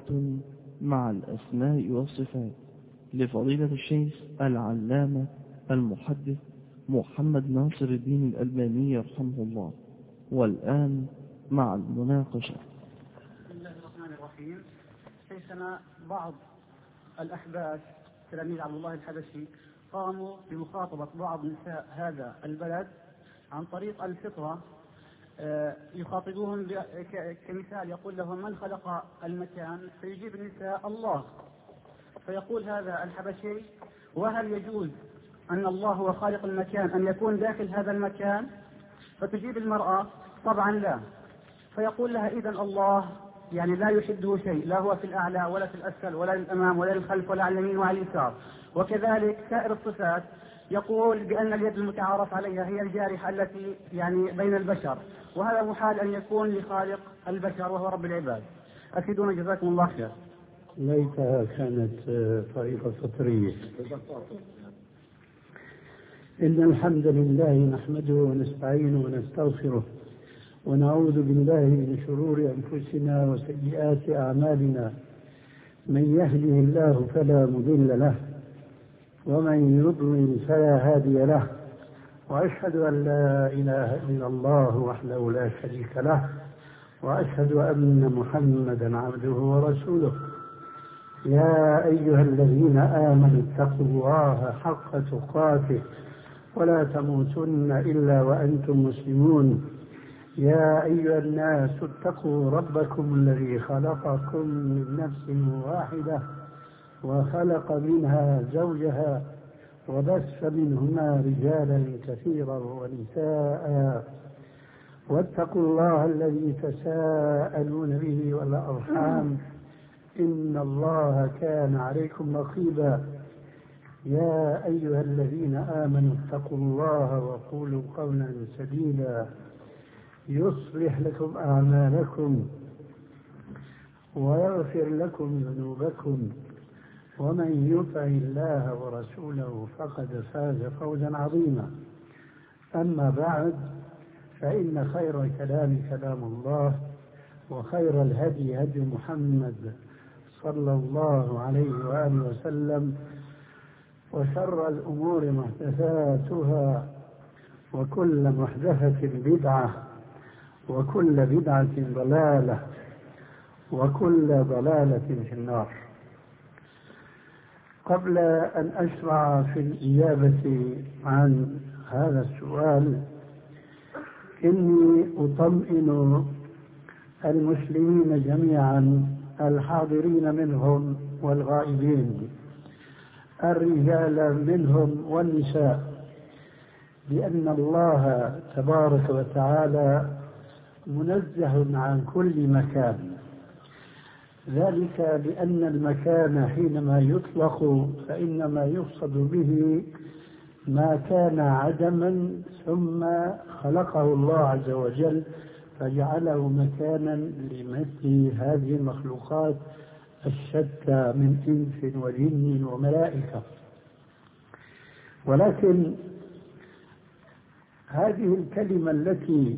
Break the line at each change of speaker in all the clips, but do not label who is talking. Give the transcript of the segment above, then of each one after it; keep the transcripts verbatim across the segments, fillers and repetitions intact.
علاقة مع الأسماء والصفات لفضيلة الشيخ العلامة المحدث محمد ناصر الدين الألباني رحمه الله. والآن مع المناقشة.
بسم الله الرحمن الرحيم. شيخنا بعض الأحباش تلاميذ عبد الله الحبشي قاموا بمخاطبة بعض نساء هذا البلد عن طريق الفطرة، يخاطبوهم كمثال، يقول لهم: من خلق المكان؟ فيجيب النساء: الله. فيقول هذا الحبشي: وهل يجوز أن الله هو خالق المكان أن يكون داخل هذا المكان؟ فتجيب المرأة: طبعا لا. فيقول لها: إذن الله يعني لا يشده شيء، لا هو في الأعلى ولا في الأسفل ولا للأمام ولا للخلف ولا على اليمين وعلى اليسار. وكذلك سائر الصفات يقول بأن اليد المتعارف عليها هي الجارحة التي يعني بين البشر، وهذا محال أن يكون لخالق البشر وهو رب العباد. أفيدونا جزاكم الله خير.
ليتها كانت طريقة فطرية. إن الحمد لله نحمده ونستعينه ونستغفره ونعوذ بالله من شرور أنفسنا وسيئات أعمالنا. من يهده الله فلا مضل له ومن يضلل فلا هادي له، وأشهد أن لا إله إلا الله وحده لا شريك له، وأشهد أن محمدا عبده ورسوله. يا أيها الذين آمنوا اتقوا الله حق تقاته ولا تموتن إلا وأنتم مسلمون. يا أيها الناس اتقوا ربكم الذي خلقكم من نفس واحدة وخلق منها زوجها وبث منهما رجالا كثيرا ونساء، واتقوا الله الذي تساءلون به والأرحام إن الله كان عليكم رقيبا. يا أيها الذين آمنوا اتقوا الله وقولوا قولا سديدا يصلح لكم أعمالكم ويغفر لكم ذنوبكم، ومن يطع الله ورسوله فقد فاز فوزا عظيما. أما بعد، فإن خير الكلام كلام الله، وخير الهدي هدي محمد صلى الله عليه وآله وسلم، وشر الأمور محدثاتها، وكل محدثة بدعة، وكل بدعة ضلالة، وكل ضلالة في النار. قبل أن أشرع في الإجابة عن هذا السؤال، إني أطمئن المسلمين جميعا الحاضرين منهم والغائبين، الرجال منهم والنساء، بأن الله تبارك وتعالى منزه عن كل مكان. ذلك لأن المكان حينما يطلق فإنما يقصد به ما كان عدما ثم خلقه الله عز وجل فجعله مكانا لمثل هذه المخلوقات الشتى من إنس وجن وملائكة. ولكن هذه الكلمة التي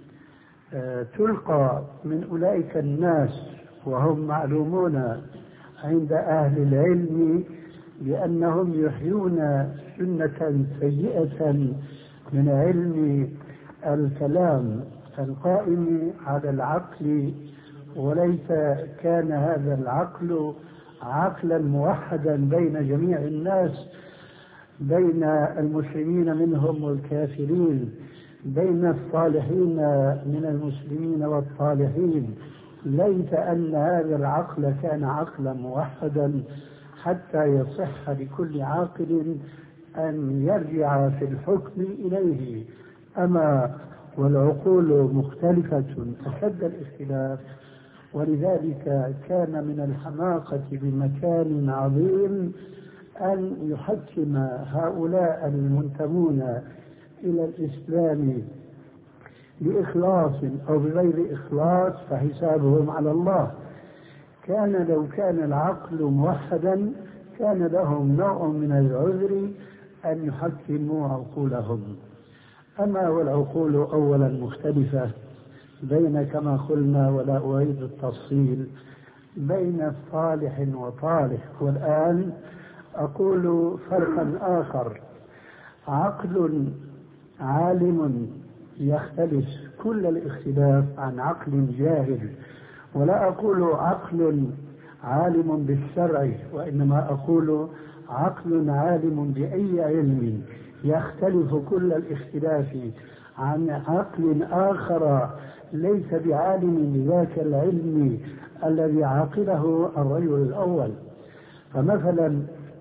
تلقى من أولئك الناس وهم معلومون عند أهل العلم بأنهم يحيون سنة سيئة من علم الكلام القائم على العقل، وليس كان هذا العقل عقلا موحدا بين جميع الناس، بين المسلمين منهم والكافرين، بين الصالحين من المسلمين والصالحين. ليس أن هذا العقل كان عقلا موحدا حتى يصح لكل عاقل أن يرجع في الحكم إليه. أما والعقول مختلفة أشد الاختلاف، ولذلك كان من الحماقة بمكان عظيم أن يحكم هؤلاء المنتمون إلى الإسلام بإخلاص أو بغير إخلاص فحسابهم على الله. كان لو كان العقل موحدا كان لهم نوع من العذر أن يحكموا عقولهم. أما والعقول أولا مختلفة بين كما قلنا، ولا أعيد التفصيل، بين صالح وطالح. والآن أقول فرقا آخر: عقل عالم يختلف كل الاختلاف عن عقل جاهل. ولا أقول عقل عالم بالشرع، وإنما أقول عقل عالم بأي علم يختلف كل الاختلاف عن عقل آخر ليس بعالم بذاك العلم الذي عقله الرجل الأول. فمثلا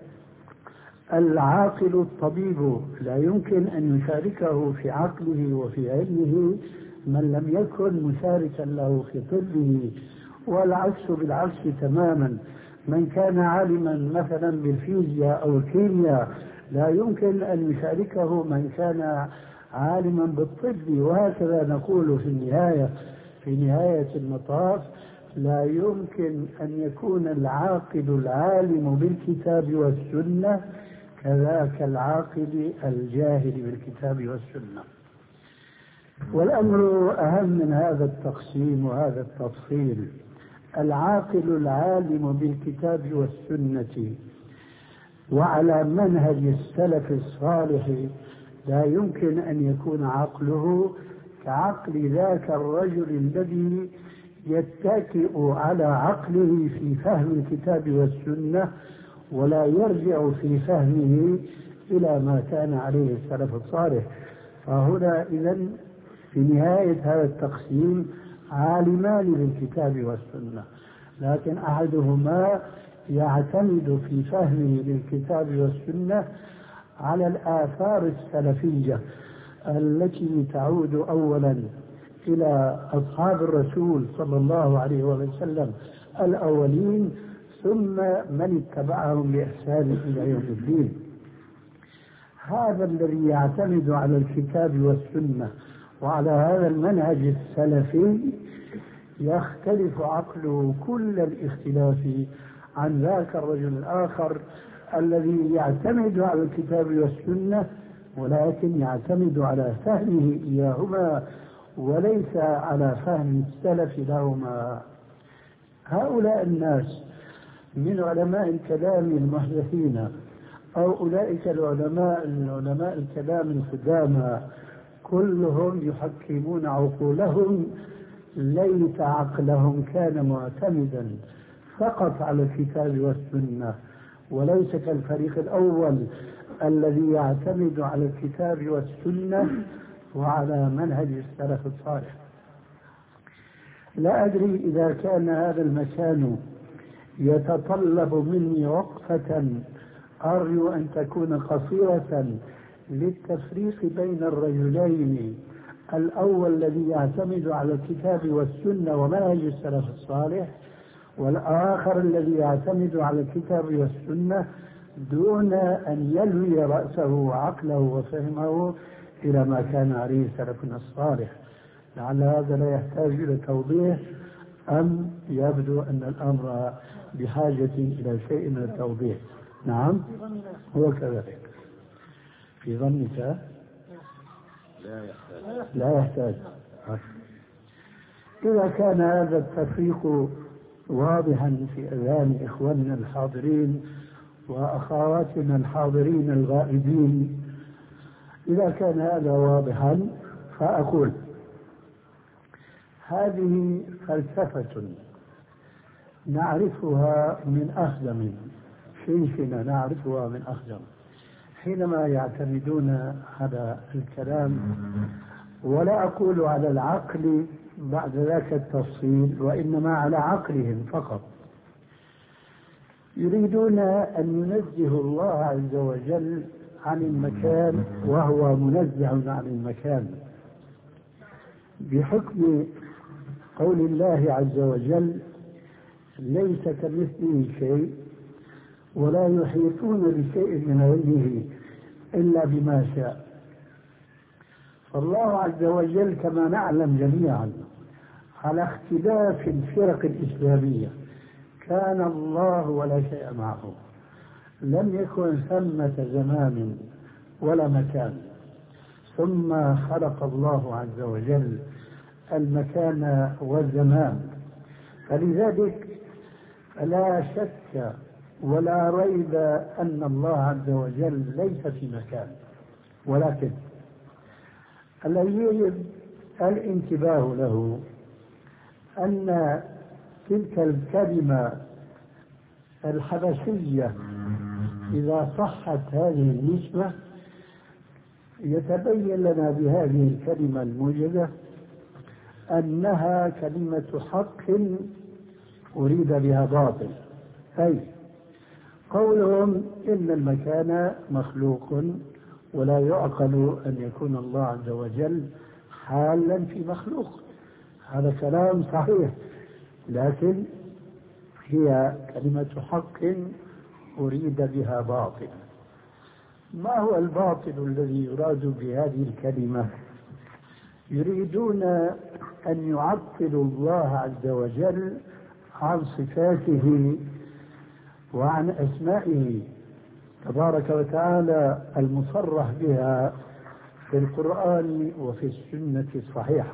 العاقل الطبيب لا يمكن أن يشاركه في عقله وفي علمه من لم يكن مشاركا له في طبه، والعكس بالعكس تماما. من كان عالما مثلا بالفيزياء أو الكيمياء لا يمكن أن يشاركه من كان عالما بالطب، وهكذا نقول في النهاية. في نهاية المطاف لا يمكن أن يكون العاقل العالم بالكتاب والسنة كذاك العاقل الجاهل بالكتاب والسنة. والأمر أهم من هذا التقسيم وهذا التفصيل. العاقل العالم بالكتاب والسنة وعلى منهج السلف الصالح لا يمكن أن يكون عقله كعقل ذاك الرجل الذي يتكئ على عقله في فهم الكتاب والسنة ولا يرجع في فهمه إلى ما كان عليه السلف الصالح. فهنا إذن في نهاية هذا التقسيم عالمان بالكتاب والسنة، لكن أحدهما يعتمد في فهمه للكتاب والسنة على الآثار السلفية التي تعود أولا إلى أصحاب الرسول صلى الله عليه وسلم الأولين، ثم من اتبعهم بإحسان إلى يوم الدين. هذا الذي يعتمد على الكتاب والسنة وعلى هذا المنهج السلفي يختلف عقله كل الاختلاف عن ذاك الرجل الآخر الذي يعتمد على الكتاب والسنة ولكن يعتمد على فهمه إياهما وليس على فهم السلف لهما. هؤلاء الناس من علماء الكلام المحدثين أو أولئك العلماء العلماء الكلام القدامى كلهم يحكمون عقولهم ليت عقلهم كان معتمدا فقط على الكتاب والسنة، وليس كالفريق الأول الذي يعتمد على الكتاب والسنة وعلى منهج السلف الصالح. لا أدري إذا كان هذا المكان يتطلب مني وقفة أرجو أن تكون قصيرة للتفريق بين الرجلين، الأول الذي يعتمد على الكتاب والسنة ومنهج السلف الصالح، والآخر الذي يعتمد على الكتاب والسنة دون أن يلوي رأسه وعقله وفهمه إلى ما كان عليه سلفنا الصالح. لعل هذا لا يحتاج إلى توضيح، أم يبدو أن الأمر بحاجة إلى شيء من التوضيح؟ نعم هو كذلك. في ظنك لا يحتاج, لا يحتاج. إذا كان هذا التفريق واضحا في أذهان إخواننا الحاضرين وأخواتنا الحاضرين الغائبين، إذا كان هذا واضحا فأقول هذه فلسفة نعرفها من أخدم، شيخنا نعرفها من أخدم، حينما يعتمدون على الكلام، ولا أقول على العقل بعد ذاك التفصيل وإنما على عقلهم فقط، يريدون أن ينزهوا الله عز وجل عن المكان وهو منزه عن المكان بحكم قول الله عز وجل ليس كمثله شيء ولا يحيطون بشيء من علمه إلا بما شاء. فالله عز وجل كما نعلم جميعا على اختلاف الفرق الإسلامية كان الله ولا شيء معه، لم يكن ثمة زمان ولا مكان، ثم خلق الله عز وجل المكان والزمان. فلذلك فلا شك ولا ريب أن الله عز وجل ليس في مكان، ولكن الذي يجب الانتباه له أن تلك الكلمة الحبشية إذا صحت هذه النسبة يتبين لنا بهذه الكلمة الموجزة أنها كلمة حق أريد بها باطل. أي قولهم إن المكان مخلوق ولا يعقل أن يكون الله عز وجل حالا في مخلوق، هذا كلام صحيح، لكن هي كلمة حق أريد بها باطل. ما هو الباطل الذي يراد بهذه الكلمة؟ يريدون أن يعطلوا الله عز وجل عن صفاته وعن أسمائه تبارك وتعالى المصرح بها في القرآن وفي السنة الصحيحة.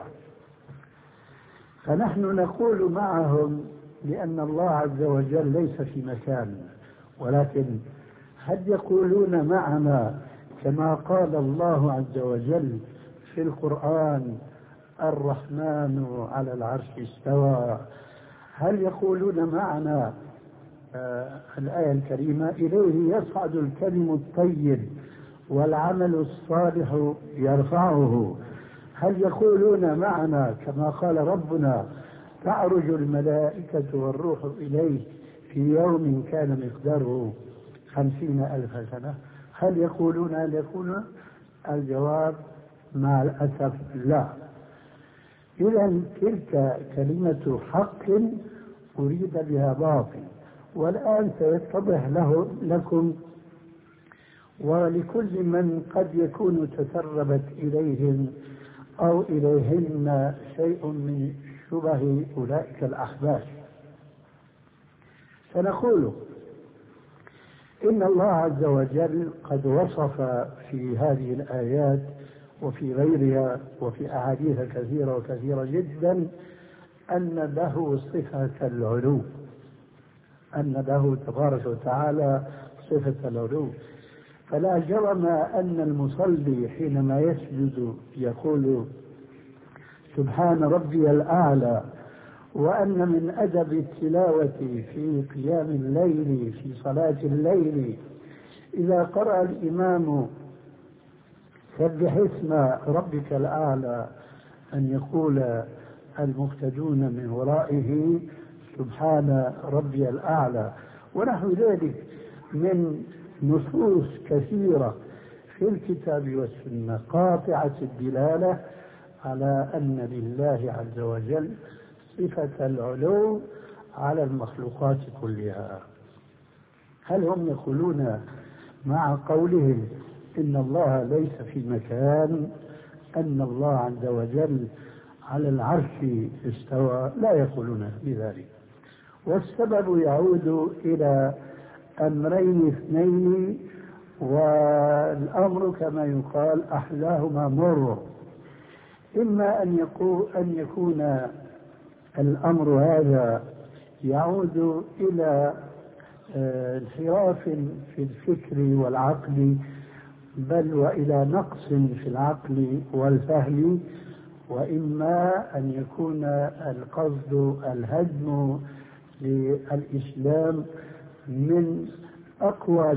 فنحن نقول معهم لأن الله عز وجل ليس في مكان، ولكن هل يقولون معنا كما قال الله عز وجل في القرآن الرحمن على العرش استوى؟ هل يقولون معنا آه الآية الكريمة إليه يصعد الكلم الطيب والعمل الصالح يرفعه؟ هل يقولون معنا كما قال ربنا تعرج الملائكة والروح إليه في يوم كان مقداره خمسين ألف سنة؟ هل يقولون هل يقولون الجواب مع الأسف لا. إذن تلك كلمة حق أريد بها باطل، والآن سيتضح له لكم ولكل من قد يكون تسربت إليهم أو إليهن شيء من شبه أولئك الأحباش. سنقول إن الله عز وجل قد وصف في هذه الآيات وفي غيرها وفي أحاديث كثيرة وكثيرة جدا أن له صفة العلو، أن له تبارك وتعالى صفة العلو. فلا جرم أن المصلي حينما يسجد يقول سبحان ربي الأعلى، وأن من أدب التلاوة في قيام الليل في صلاة الليل إذا قرأ الإمام سبح اسم ربك الأعلى أن يقول المقتدون من ورائه سبحان ربي الأعلى، ونحو ذلك من نصوص كثيرة في الكتاب والسنة قاطعة الدلالة على أن لله عز وجل صفة العلو على المخلوقات كلها. هل هم يقولون مع قولهم إن الله ليس في مكان أن الله عز وجل على العرش استوى؟ لا يقولون بذلك. والسبب يعود إلى أمرين اثنين، والأمر كما يقال أحلاهما مر. إما أن يكون أن يكون الأمر هذا يعود إلى انحراف في الفكر والعقل، بل وإلى نقص في العقل والفهم، وإما أن يكون القصد الهدم للإسلام من أقوى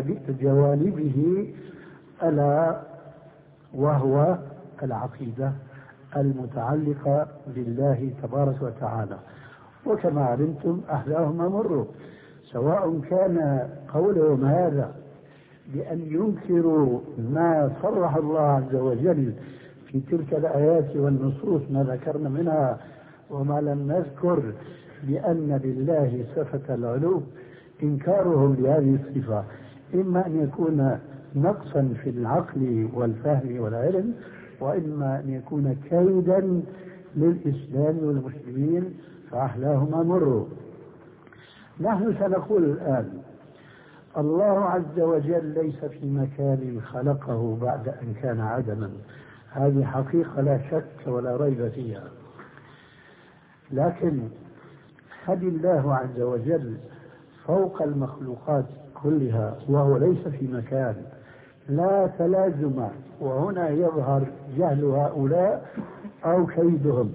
جوانبه، ألا وهو العقيدة المتعلقة بالله تبارك وتعالى. وكما علمتم أحلاهما مروا، سواء كان قولهم هذا بأن ينكروا ما صرح الله عز وجل في تلك الآيات والنصوص ما ذكرنا منها وما لم نذكر بأن لله صفة العلو، إنكارهم لهذه الصفة إما أن يكون نقصا في العقل والفهم والعلم، وإما أن يكون كيدا للإسلام والمسلمين، فأحلاهما مروا. نحن سنقول الآن الله عز وجل ليس في مكان خلقه بعد أن كان عدما، هذه حقيقة لا شك ولا ريب فيها، لكن هل الله عز وجل فوق المخلوقات كلها وهو ليس في مكان؟ لا تلازم، وهنا يظهر جهل هؤلاء أو كيدهم.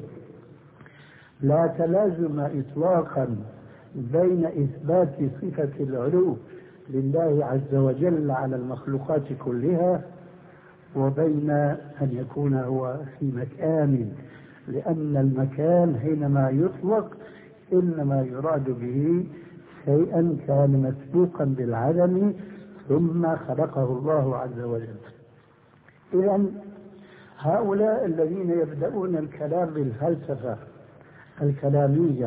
لا تلازم إطلاقا بين إثبات صفة العلو لله عز وجل على المخلوقات كلها وبين أن يكون هو في مكان، لأن المكان حينما يطلق إنما يراد به شيئا كان مسبوقا بالعدم ثم خلقه الله عز وجل. إذن هؤلاء الذين يبدأون الكلام بالفلسفة الكلامية،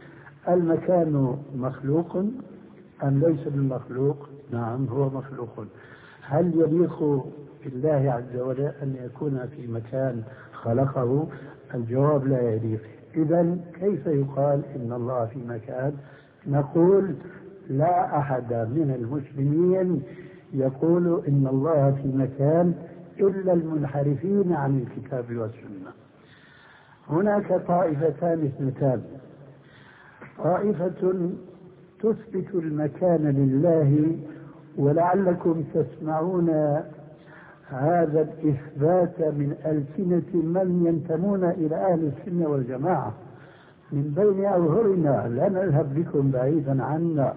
المكان مخلوق أم ليس بالمخلوق؟ نعم هو مخلوق. هل يليق بالله عز وجل أن يكون في مكان خلقه؟ الجواب لا يليق. إذن كيف يقال إن الله في مكان؟ نقول لا أحد من المسلمين يقول إن الله في مكان إلا المنحرفين عن الكتاب والسنة. هناك طائفتان اثنتان، طائفة تثبت المكان لله، ولعلكم تسمعون هذا الإثبات من ألسنة من ينتمون إلى أهل السنة والجماعة من بين أظهرنا، لا نذهب بكم بعيدا عنا.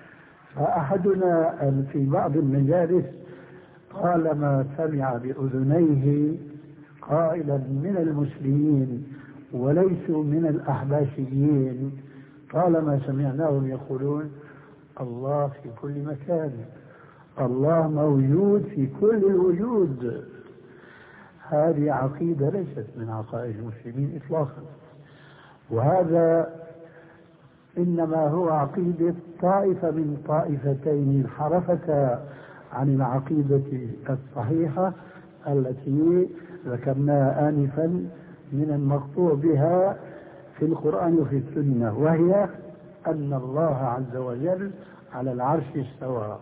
فأحدنا في بعض المجالس طالما سمع بأذنيه قائلا من المسلمين وليسوا من الأحباشيين، طالما سمعناهم يقولون الله في كل مكان، الله موجود في كل الوجود. هذه عقيدة ليست من عقائد المسلمين إطلاقا، وهذا إنما هو عقيدة طائفة من طائفتين انحرفتا عن العقيدة الصحيحة التي ذكرناها آنفا من المقطوع بها في القرآن وفي السنة، وهي أن الله عز وجل على العرش استوى.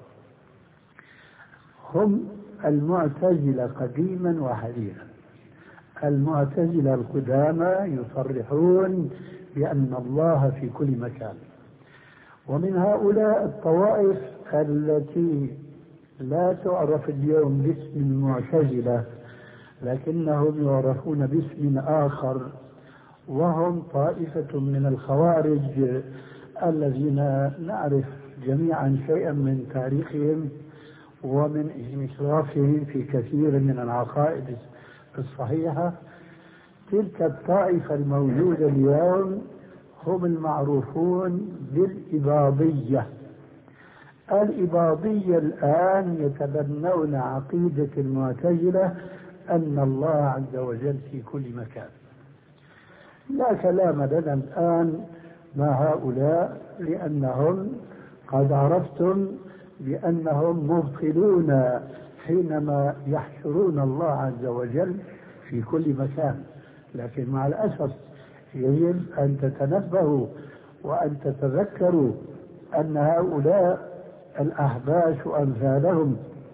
هم المعتزلة قديما وحديثا. المعتزلة القدامى يصرحون بأن الله في كل مكان، ومن هؤلاء الطوائف التي لا تعرف اليوم باسم المعتزلة لكنهم يعرفون باسم آخر، وهم طائفة من الخوارج الذين نعرف جميعا شيئا من تاريخهم ومن إشرافهم في كثير من العقائد الصحيحة. تلك الطائفة الموجودة اليوم هم المعروفون بالإباضية. الإباضية الآن يتبنون عقيدة المعتزلة أن الله عز وجل في كل مكان. لا كلام لنا الآن مع هؤلاء، لأنهم قد عرفتم بأنهم مبطلون حينما يحشرون الله عز وجل في كل مكان. لكن مع الأسف يجب أن تتنبهوا وأن تتذكروا أن هؤلاء الأحباش وأمثالهم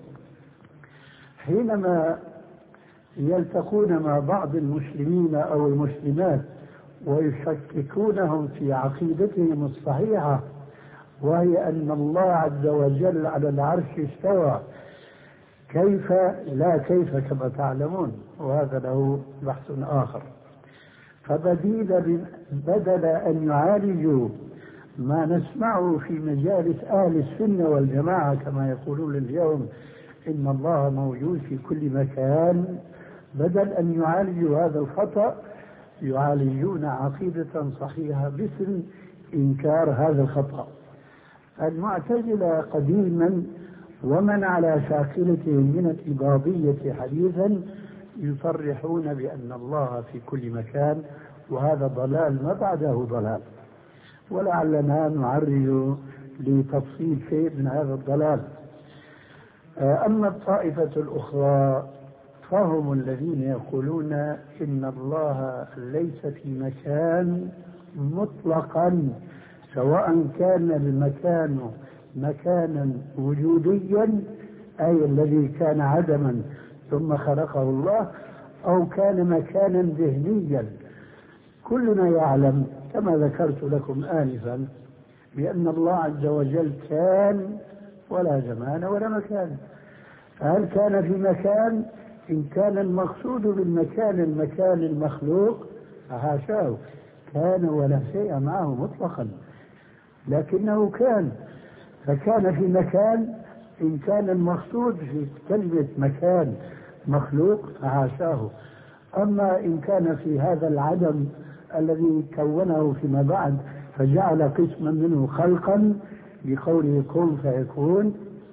حينما يلتقون مع بعض المسلمين أو المسلمات ويشككونهم في عقيدتهم الصحيحة، وهي أن الله عز وجل على العرش استوى، كيف لا كيف كما تعلمون، وهذا له بحث آخر. فبديل بدل أن يعالجوا ما نسمعه في مجالس أهل السنة والجماعة كما يقولون اليوم إن الله موجود في كل مكان، بدل أن يعالجوا هذا الخطأ يعالجون عقيدة صحيحة باسم إنكار هذا الخطأ. المعتزلة قديما ومن على شاكلتهم من الإباضية حديثا يصرحون بأن الله في كل مكان، وهذا ضلال ما بعده ضلال، ولعلنا نعرج لتفصيل شيء من هذا الضلال. أما الطائفة الأخرى فهم الذين يقولون إن الله ليس في مكان مطلقا، سواء كان المكان مكانا وجوديا أي الذي كان عدما ثم خلقه الله، أو كان مكانا ذهنيا. كلنا يعلم كما ذكرت لكم آنفا بأن الله عز وجل كان ولا زمان ولا مكان. فهل كان في مكان؟ إن كان المقصود بالمكان المكان المخلوق فحاشاه، كان ولا شيء معه مطلقا، لكنه كان. فكان في مكان إن كان المقصود في كلمة مكان مخلوق فحاشاه. أما إن كان في هذا العدم الذي كونه فيما بعد فجعل قسما منه خلقا بقوله كن فيكون،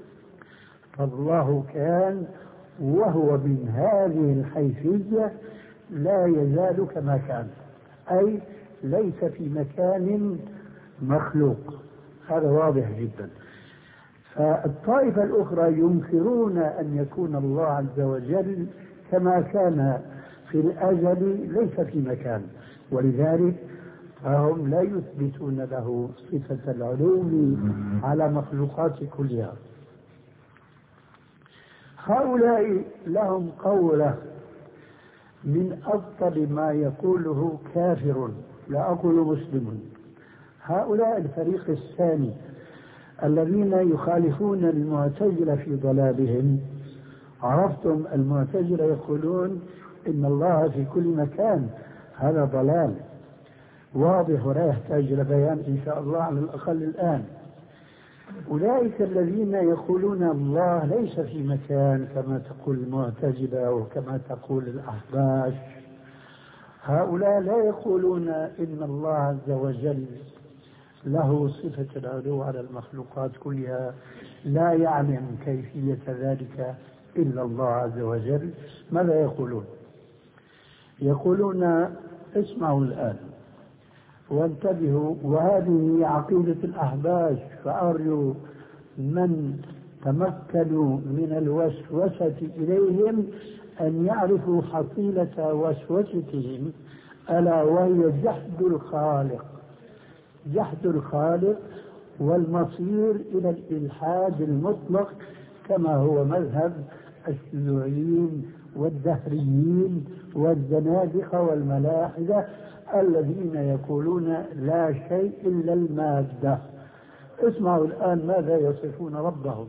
فالله كان وهو من هذه الحيثية لا يزال كما كان، أي ليس في مكان مخلوق. هذا واضح جدا. فالطائفة الأخرى ينكرون أن يكون الله عز وجل كما كان في الأزل ليس في مكان، ولذلك فهم لا يثبتون له صفة العلو على مخلوقات كلها. هؤلاء لهم قولة من أفضل ما يقوله كافر، لا أقول مسلم. هؤلاء الفريق الثاني الذين يخالفون المعتزلة في ضلالهم. عرفتم المعتزلة يقولون إن الله في كل مكان، هذا ضلال واضح ولا يحتاج إلى بيان إن شاء الله على الأقل الآن. أولئك الذين يقولون الله ليس في مكان كما تقول المعتزلة وكما تقول الأحباش، هؤلاء لا يقولون إن الله عز وجل له صفة العلو على المخلوقات كلها، لا يعلم كيفية ذلك إلا الله عز وجل. ماذا يقولون؟ يقولون اسمعوا الآن وانتبهوا، وهذه عقيدة الأحباش، فأرجو من تمكنوا من الوسوسة إليهم أن يعرفوا حصيلة وسوستهم، ألا وهي جحد الخالق، جحد الخالق والمصير إلى الإلحاد المطلق كما هو مذهب الشيوعيين والدهريين والزنادقة والملاحدة الذين يقولون لا شيء إلا المادة. اسمعوا الآن ماذا يصفون ربهم.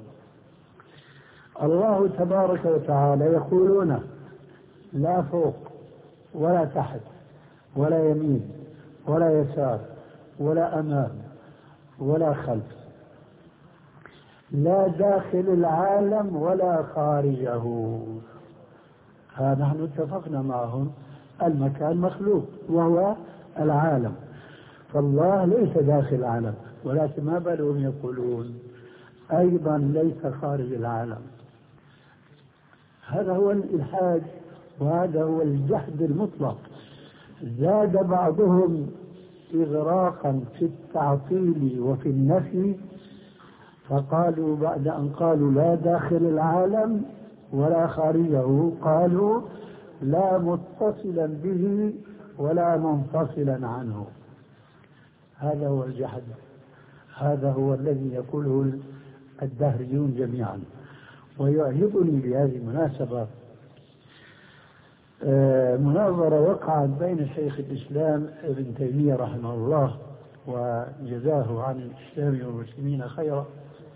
الله تبارك وتعالى يقولون لا فوق ولا تحت ولا يمين ولا يسار ولا أمام ولا خلف، لا داخل العالم ولا خارجه. ها نحن اتفقنا معهم المكان مخلوق وهو العالم، فالله ليس داخل العالم، ولكن ما بالهم يقولون أيضا ليس خارج العالم. هذا هو الإلحاد وهذا هو الجحد المطلق. زاد بعضهم إغراقا في التعطيل وفي النفي، فقالوا بعد أن قالوا لا داخل العالم ولا خارجه قالوا لا متصلا به ولا منفصلا عنه. هذا هو الجحد، هذا هو الذي يقوله الدهريون جميعا. ويعجبني بهذه المناسبة مناظرة وقعت بين شيخ الإسلام ابن تيمية رحمه الله وجزاه عن الإسلام والمسلمين خيرا،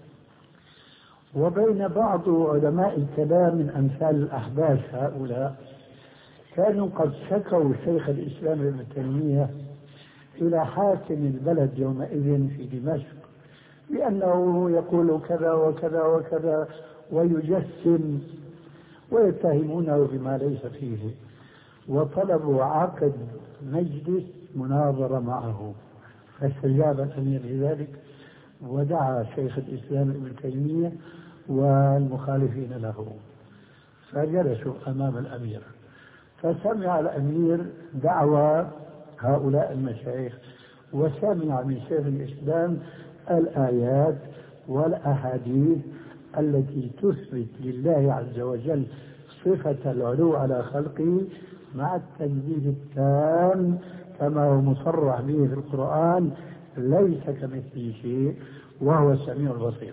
وبين بعض علماء الكلام من أمثال الأحباش. هؤلاء كانوا قد شكوا شيخ الإسلام ابن تيمية إلى حاكم البلد يومئذ في دمشق بأنه يقول كذا وكذا وكذا ويجسم، ويتهمونه بما ليس فيه، وطلبوا عقد مجلس مناظرة معه، فاستجاب الأمير لذلك ودعا شيخ الإسلام ابن تيمية والمخالفين له، فجلسوا أمام الأمير، فسمع الأمير دعوى هؤلاء المشايخ وسمع من شيخ الإسلام الآيات والأحاديث التي تثبت لله عز وجل صفة العلو على خلقه مع التنزيه التام كما هو مصرح به في القرآن، ليس كمثله شيء وهو السميع البصير.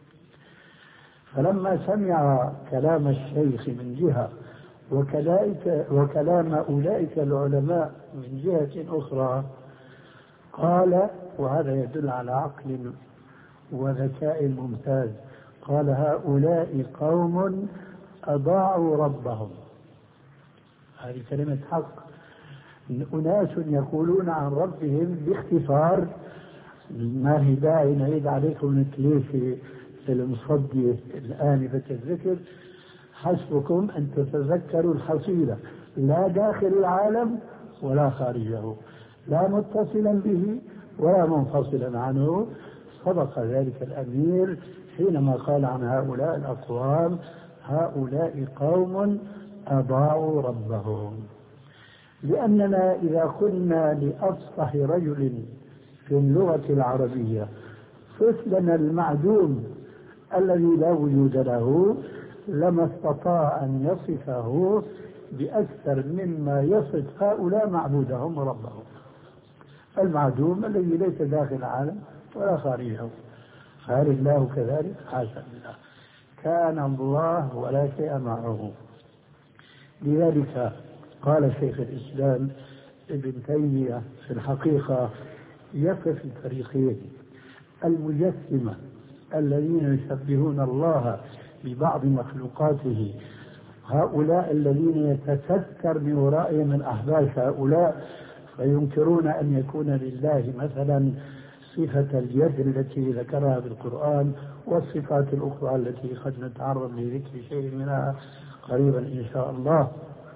فلما سمع كلام الشيخ من جهة وكذلك وكلام أولئك العلماء من جهة أخرى، قال، وهذا يدل على عقل وذكاء ممتاز، قال هؤلاء قوم أضاعوا ربهم. هذه كلمة حق. أناس يقولون عن ربهم باختصار، ما هي داعي نعيد عليكم الكليشة المصدية الآنفة الذكر، حسبكم أن تتذكروا الحصيلة، لا داخل العالم ولا خارجه، لا متصلا به ولا منفصلا عنه. صدق ذلك الأمير حينما قال عن هؤلاء الأقوام هؤلاء قوم أضاعوا ربهم. لأننا إذا قلنا لأفصح رجل في اللغة العربية صف لنا المعدوم الذي لا وجود له، لما استطاع أن يصفه بأكثر مما يصف هؤلاء معبودهم وربهم. المعدوم الذي ليس داخل العالم ولا خارجه، خارج الله كذلك حاشا لله، كان الله ولا شيء معه. لذلك قال شيخ الإسلام ابن تيمية في الحقيقة يقف الفريقين، المجسمة الذين يشبهون الله ببعض مخلوقاته، هؤلاء الذين يتستر من ورائهم من أحباش هؤلاء فينكرون أن يكون لله مثلا صفة اليد التي ذكرها بالقرآن والصفات الأخرى التي قد نتعرض لذكر شيء منها قريبا إن شاء الله.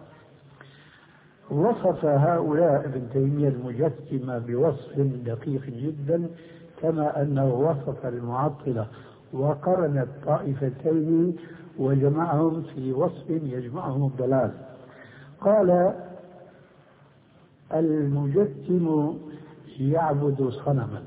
وصف هؤلاء ابن تيمية المجسمة بوصف دقيق جدا، كما أنه وصف المعطلة وقرن الطائفتين وجمعهم في وصف يجمعهم الضلال. قال المجسم يعبد صنما،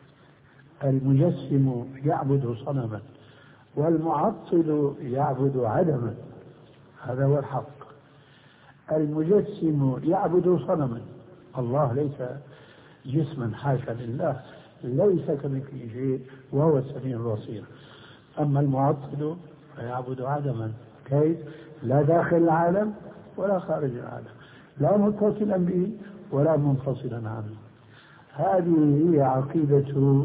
المجسم يعبد صنما والمعطل يعبد عدما. هذا هو الحق. المجسم يعبد صنما، الله ليس جسما حاشا لله، ليس كمثله شيء وهو السميع البصير. أما المعطل فيعبد عدما، كيف؟ لا داخل العالم ولا خارج العالم، لا متصلا به ولا منفصلا عنه. هذه هي عقيدة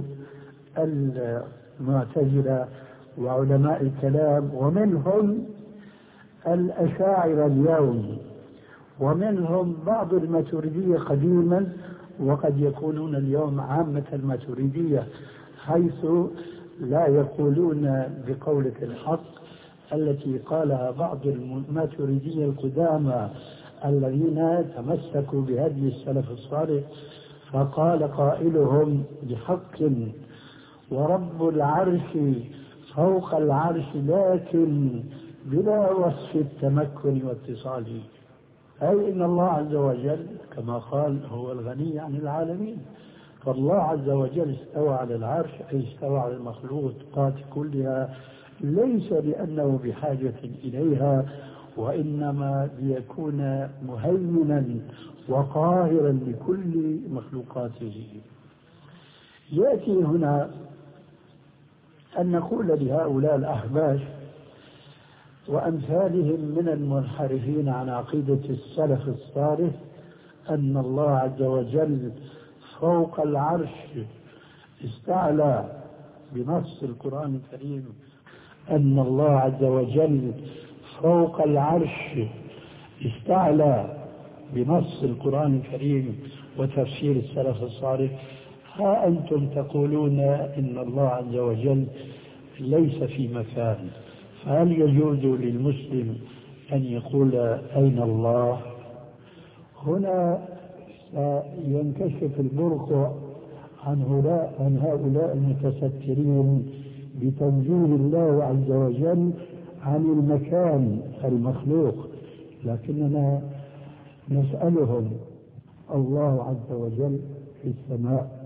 المعتزلة وعلماء الكلام، ومنهم الأشاعرة اليوم، ومنهم بعض الماتريدية قديما، وقد يكونون اليوم عامة الماتريدية، حيث لا يقولون بقولة الحق التي قالها بعض الماتريدية القدامى الذين تمسكوا بهدي السلف الصالح، فقال قائلهم بحق ورب العرش فوق العرش لكن بلا وصف التمكن واتصال، أي إن الله عز وجل كما قال هو الغني عن العالمين، فالله عز وجل استوى على العرش أي استوى على المخلوقات كلها، ليس لأنه بحاجة إليها، وإنما ليكون مهيمنا وقاهرا لكل مخلوقاته. يأتي هنا أن نقول لهؤلاء الأحباش وأمثالهم من المنحرفين عن عقيدة السلف الصالح أن الله عز وجل فوق العرش استعلى بنص القرآن الكريم، أن الله عز وجل فوق العرش استعلى بنص القرآن الكريم وتفسير السلف الصالح. ها أنتم تقولون إن الله عز وجل ليس في مكان، فهل يجوز للمسلم أن يقول أين الله؟ هنا ينكشف البرق عن هؤلاء, عن هؤلاء المتسترين بتنزيه الله عز وجل عن المكان المخلوق، لكننا نسألهم الله عز وجل في السماء،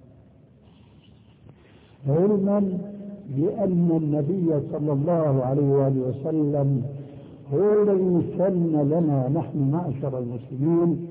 علما بأن النبي صلى الله عليه وآله وسلم هو الذي سن لنا نحن معشر المسلمين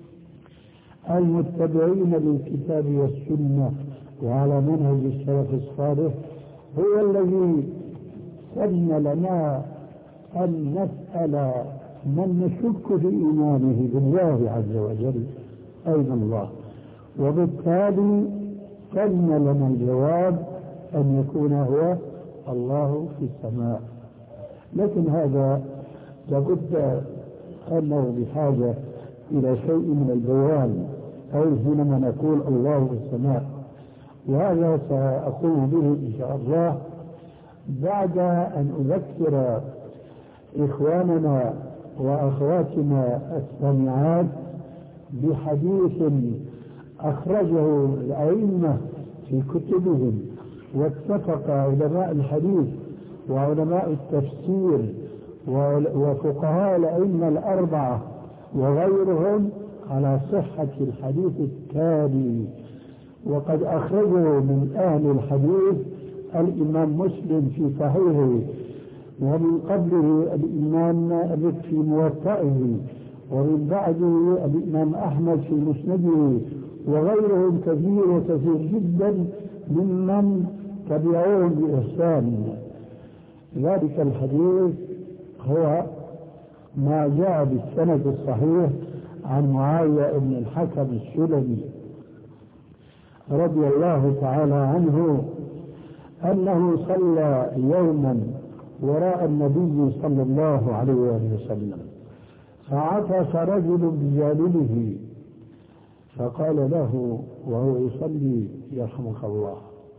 المتبعين للكتاب والسنة وعلى منهج السلف الصالح، هو الذي سن لنا أن نسأل من نشك في إيمانه بالله عز وجل أين الله، وبالتالي كان لنا الجواب أن يكون هو الله في السماء. لكن هذا لابد أنه بحاجة إلى شيء من البيان، أي حينما نقول الله في السماء، وهذا سأقوم به إن شاء الله بعد أن أذكر إخواننا وأخواتنا السامعات بحديث أخرجه الأئمة في كتبهم، واتفق علماء الحديث وعلماء التفسير وفقهاء الأئمة الأربعة وغيرهم على صحة الحديث التالي. وقد أخرجه من أهل الحديث الإمام مسلم في صحيحه، ومن قبله الإمام مالك في موطئه، ومن بعده الإمام أحمد في مسنده، وغيرهم كثير وكثير جدا ممن تبعوهم بإحسان. ذلك الحديث هو ما جاء بالسند الصحيح عن معاوية بن الحكم السلمي رضي الله تعالى عنه أنه صلى يوما وراء النبي صلى الله عليه وسلم، فعطس رجل بجانبه فقال له وهو يصلي يرحمك الله،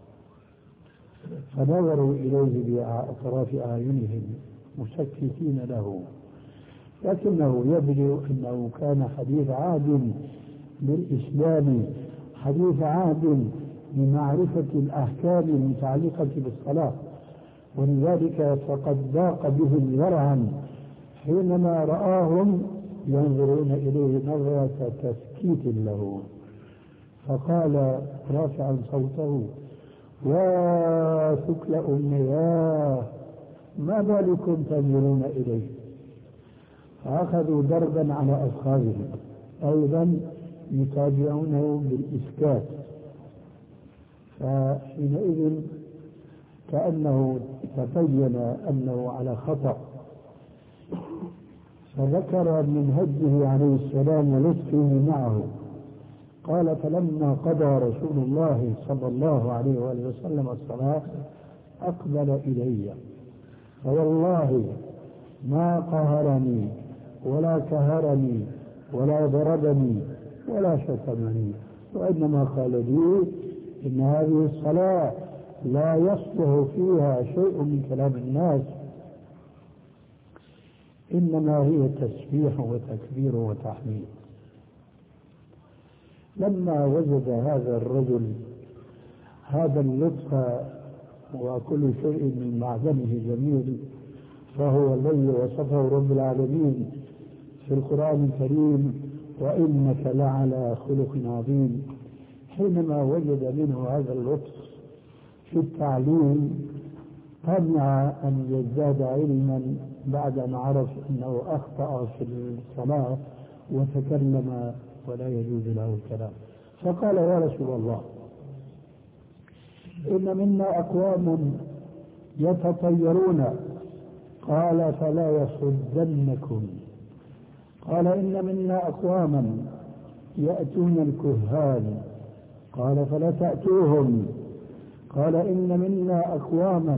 فنظروا إليه بأطراف أعينهم مسكتين له، لكنه يبدو أنه كان حديث عهد بالإسلام، حديث عهد بمعرفة الأحكام المتعلقة بالصلاة، ولذلك فقد ضاق بهم ذرعا حينما رآهم ينظرون إليه نظرة تسكيت له، فقال رافعا صوته وثكل أمياه ما بالكم تنظرون إليه، فأخذوا دربا على أصحابهم أيضا يتابعونه بالإسكات، فحينئذ كأنه تبين أنه على خطأ، فذكر من هجه عليه السلام ولطفه معه، قال فلما قضى رسول الله صلى الله عليه وآله وسلم الصلاة أقبل إلي، فوالله ما قهرني ولا كهرني ولا ضربني ولا شتمني، وإنما قال لي إن هذه الصلاة لا يصلح فيها شيء من كلام الناس، إنما هي تسبيح وتكبير وتحميد. لما وجد هذا الرجل هذا اللطف وكل شيء من معدنه جميل، فهو الذي وصفه رب العالمين في القرآن الكريم وإنك لعلى خلق عظيم، حينما وجد منه هذا اللطف في التعليم طمع أن يزداد علما بعد أن عرف أنه أخطأ في الصلاة وتكلم ولا يجوز له الكلام، فقال يا رسول الله إن منا أقوام يتطيرون، قال فلا يصدنكم، قال إن منا أقواما يأتون الكهان، قال فلا تأتوهم، قال إن منا أقواما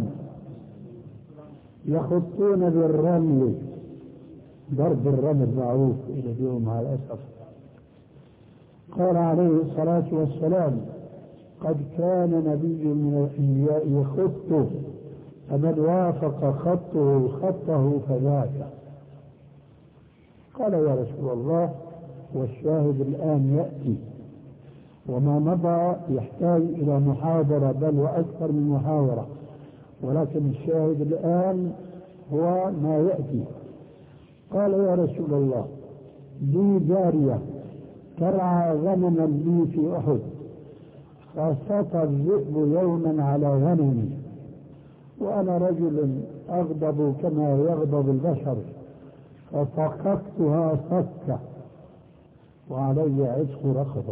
يخطون بالرمل، ضرب الرمل معروف إلى اليوم مع الأسف، قال عليه الصلاة والسلام قد كان نبي من الأنبياء يخط، فمن وافق خطه خطه فذاك. قال يا رسول الله والشاهد الآن يأتي، وما مضى يحتاج إلى محاضرة بل وأكثر من محاضرة، ولكن الشاهد الآن هو ما يأتي. قال يا رسول الله لي جارية ترعى غنما لي في أحد، فسقط الذئب يوما على غنمي، وأنا رجل أغضب كما يغضب البشر، ففقدتها فكة وعلي عتق رقبة.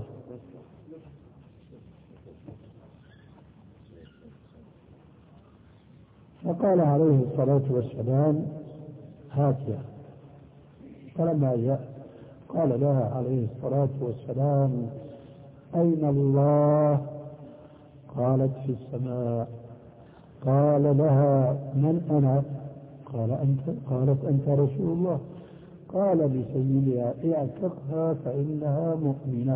فقال عليه الصلاة والسلام هاتيا، فلما جاء قال لها عليه الصلاة والسلام أين الله؟ قالت في السماء. قال لها من أنا؟ قال أنت. قالت أنت رسول الله. قال لسيدها اعتقها فإنها مؤمنة،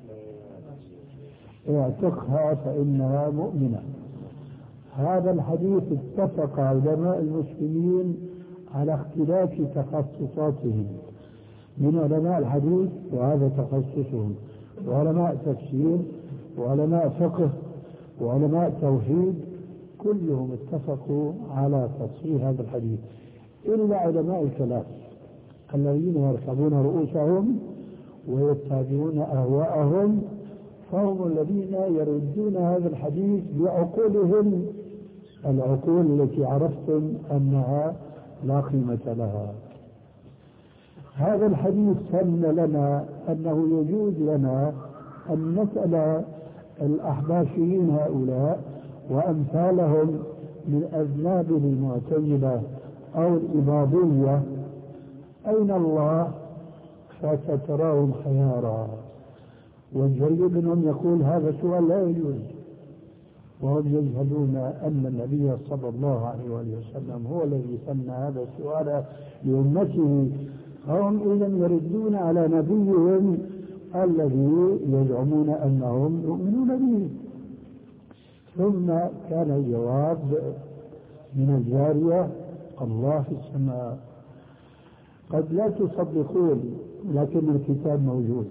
اعتقها فإنها مؤمنة. هذا الحديث اتفق علماء المسلمين على اختلاف تخصصاتهم، من علماء الحديث وهذا تخصصهم، وعلماء تفسير، وعلماء فقه، وعلماء توحيد، كلهم اتفقوا على تصحيح هذا الحديث إلا علماء الكلام الذين يركبون رؤوسهم ويتبعون أهواءهم، فهم الذين يردون هذا الحديث بعقولهم، العقول التي عرفتم أنها لا قيمة لها. هذا الحديث سن لنا أنه يجوز لنا أن نسأل الأحباشيين هؤلاء وأمثالهم من أذناب المعتزلة أو الإباضية أين الله؟ فستراهم حيارى. والجريء منهم يقول هذا سؤال لا يجوز، وهم يجهلون أن النبي صلى الله عليه وسلم هو الذي سن هذا السؤال لأمته. هم إذا يردون على نبيهم الذي يزعمون أنهم يؤمنون به. ثم كان الجواب من الجارية الله في السماء. قد لا تصدقون لكن الكتاب موجود.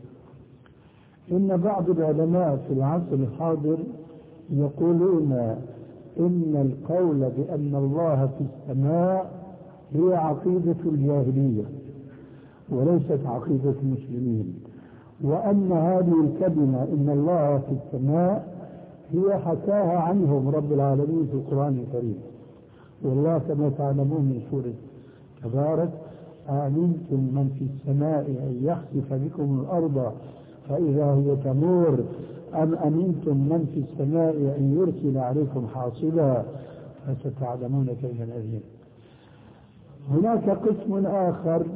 إن بعض العلماء في العصر الحاضر يقولون إن القول بأن الله في السماء هي عقيدة الجاهلية وليست عقيدة المسلمين، وأن هذه الكلمة إن الله في السماء هي حكاها عنهم رب العالمين في القرآن الكريم. والله كما تعلمون من سورة تبارك أأمنتم من في السماء أن يخسف بكم الأرض فإذا هي تمور أم أمنتم من في السماء أن يرسل عليكم حاصبا فستعلمون كيف نذير. هناك قسم آخر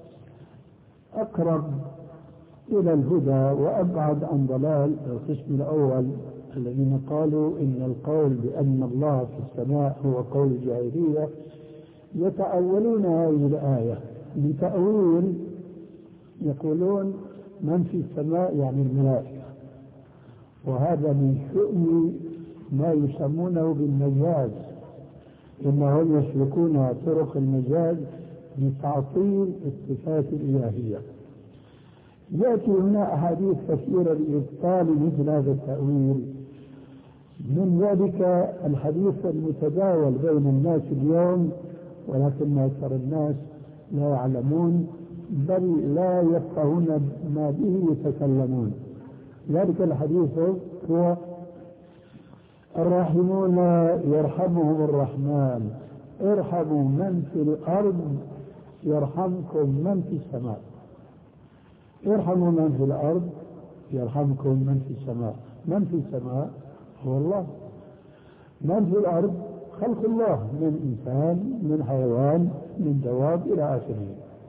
أقرب إلى الهدى وأبعد عن ضلال، القسم الأول الذين قالوا إن القول بأن الله في السماء هو قول الجاهلية، يتأولون هذه الآية بتأويل يقولون من في السماء يعني الملائكة، وهذا من شؤم ما يسمونه بالمجاز، إنهم يسلكون طرق المجاز لتعطيل الصفات الإلهية. يأتي هنا أحاديث كثيرة لإبطال مثل هذا التأويل، من ذلك الحديث المتداول بين الناس اليوم ولكن أكثر الناس لا يعلمون بل لا يفقهون ما به يتكلمون. ذلك الحديث هو الراحمون يرحمهم الرحمن ارحموا من في الأرض يرحمكم من في السماء. ارحموا من في الأرض يرحمكم من في السماء. من في السماء هو الله، من في الأرض خلق الله من إنسان من حيوان من دواب إلى آخره.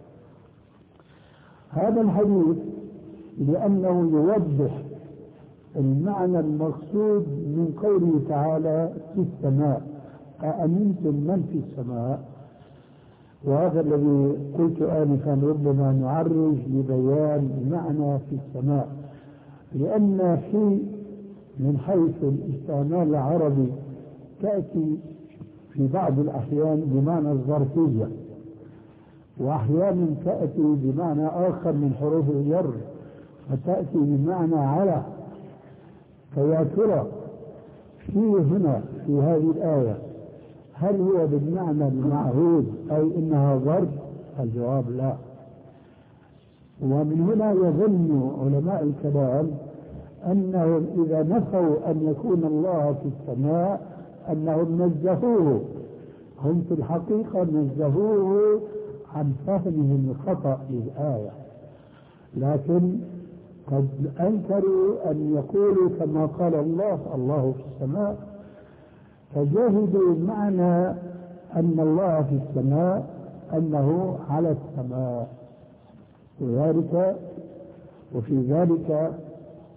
هذا الحديث لأنه يوضح المعنى المقصود من قوله تعالى في السماء أأمنتم من في السماء، وهذا الذي قلت آنفا ربما نعرج لبيان معنى في السماء، لأن في من حيث الاستعمال العربي تأتي في بعض الأحيان بمعنى الظرفية، وأحيانا تأتي بمعنى آخر من حروف الجر فتأتي بمعنى على. فيا ترى في هنا في هذه الآية هل هو بالمعنى المعهود أي إنها ظرف؟ الجواب لا. ومن هنا يظن علماء الكلام أنهم إذا نفوا أن يكون الله في السماء أنهم نزهوه، هم في الحقيقة نزهوه عن فهمهم الخطأ للآية، لكن قد أنكروا أن يقولوا كما قال الله الله في السماء، فجاهدوا معنى أن الله في السماء أنه على السماء. وذلك وفي ذلك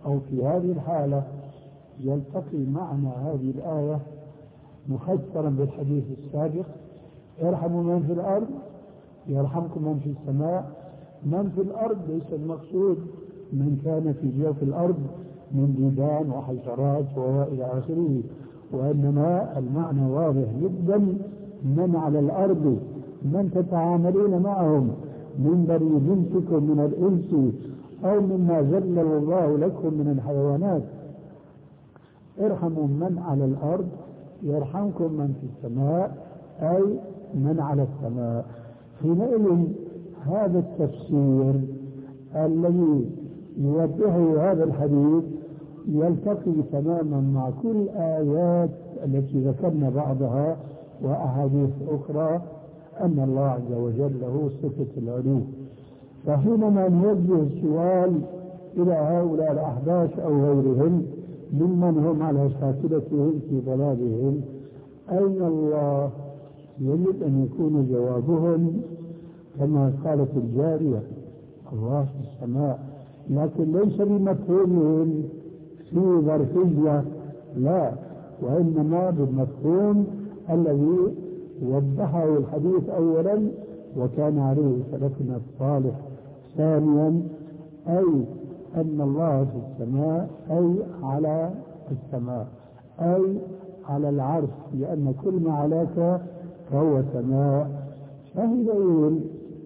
أو في هذه الحالة يلتقي معنى هذه الآية مفسرا بالحديث السابق: ارحموا من في الأرض يرحمكم من في السماء. من في الأرض ليس المقصود من كان في جوف الأرض من ديدان وحشرات وإلى آخره، وإنما المعنى واضح جدا: من على الأرض، من تتعاملون معهم من بني جنسكم من الإنس أو مما ذلل الله لكم من الحيوانات. ارحموا من على الأرض يرحمكم من في السماء، أي من على السماء. حينئذ هذا التفسير الذي يوضحه هذا الحديث يلتقي تماما مع كل الآيات التي ذكرنا بعضها وأحاديث أخرى أن الله عز وجل له صفة العلو. فحينما نوجه السؤال إلى هؤلاء الأحباش أو غيرهم ممن هم على شاكلتهم في ضلالهم: أين الله؟ يجب أن يكون جوابهم كما قالت الجارية: الله في السماء، لكن ليس بمفهومهم في ظرفية، لا، وإنما بالمفهوم الذي وضحه الحديث أولا وكان عليه سلفنا الصالح. ثانيا: أي أن الله في السماء، أي على السماء، أي على العرش، لأن كل ما علاك فهو سماء. فحينئذ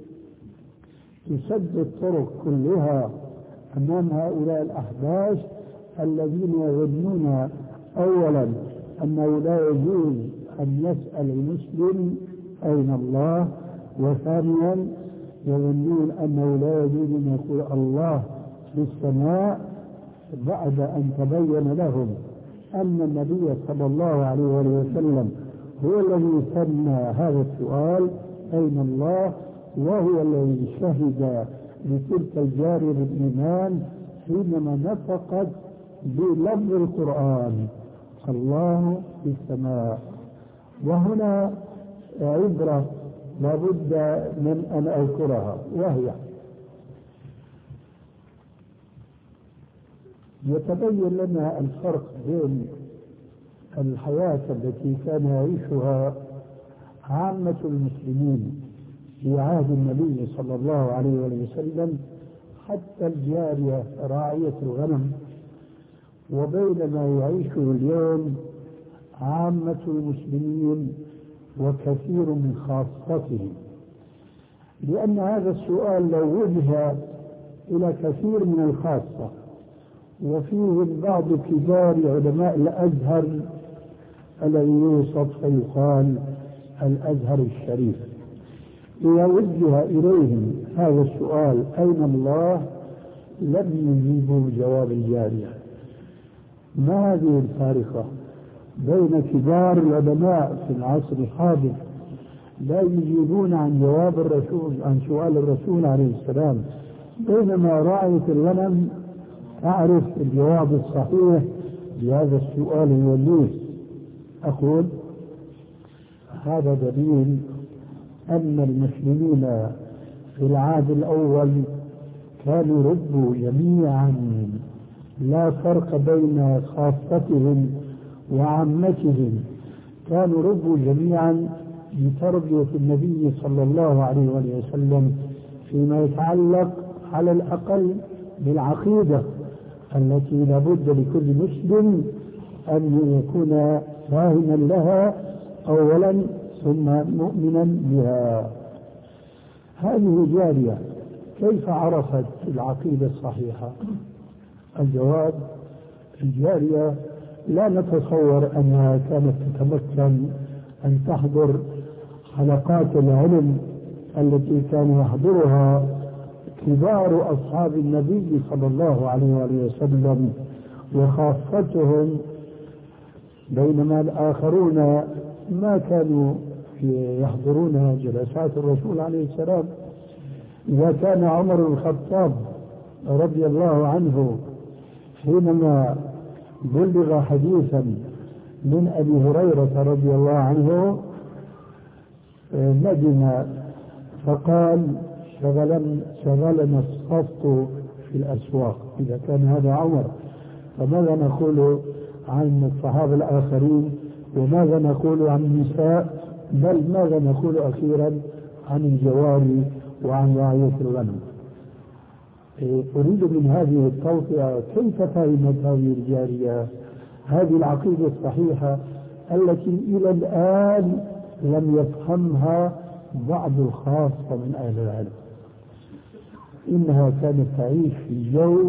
تسد الطرق كلها أمام هؤلاء الأحباش الذين يظنون أولا أنه لا يجوز أن يسأل المسلم أين الله، وثانيا يظنون أنه لا يجوز أن يقول الله في السماء بعد أن تبين لهم أن النبي صلى الله عليه وسلم هو الذي سمى هذا السؤال أين الله، وهو الذي شهد لتلك الجارية بالإيمان حينما نطقت بلفظ القرآن: الله في السماء. وهنا عبرة لابد من أن أذكرها، وهي: يتبين لنا الفرق بين الحياة التي كان يعيشها عامة المسلمين في عهد النبي صلى الله عليه وسلم حتى الجارية راعية الغنم، وبين ما يعيشه اليوم عامة المسلمين وكثير من خاصتهم. لأن هذا السؤال لو وجه إلى كثير من الخاصة وفيهم بعض كبار علماء الأزهر الذي يوصف فيقال الأزهر الشريف، إذا وجه إليهم هذا السؤال أين الله لم يجيبوا جواب الجارية. ما هذه الفارقة بين كبار العلماء في العصر الحاضر لا يجيبون عن جواب الرسول عن سؤال الرسول عليه السلام، بينما راعية الغنم تعرف الجواب الصحيح لهذا السؤال الوليد؟ أقول هذا دليل أن المسلمين في العهد الأول كانوا ربوا جميعا، لا فرق بين خاصتهم وعامتهم، كانوا ربوا جميعا بتربية النبي صلى الله عليه وسلم فيما يتعلق على الأقل بالعقيدة التي لابد لكل مسلم أن يكون فاهما لها أولا ثم مؤمنا بها. هذه جارية كيف عرفت العقيدة الصحيحة؟ الجواب: الجارية لا نتصور أنها كانت تتمكن أن تحضر حلقات العلم التي كان يحضرها كبار أصحاب النبي صلى الله عليه وسلم وخاصتهم، بينما الآخرون ما كانوا يحضرون جلسات الرسول عليه السلام. إذا كان عمر بن الخطاب رضي الله عنه حينما بلغ حديثا من أبي هريرة رضي الله عنه ندم فقال: شغلنا شغلنا الصفط في الأسواق. إذا كان هذا عمر فماذا نقول عن الصحابة الآخرين؟ وماذا نقول عن النساء؟ بل ماذا نقول أخيرا عن الجواري وعن رعية الغنم؟ أريد من هذه التوطئة كيف فهمت هذه الجارية هذه العقيدة الصحيحة التي إلى الآن لم يفهمها بعض الخاصة من أهل العلم. إنها كانت تعيش في جو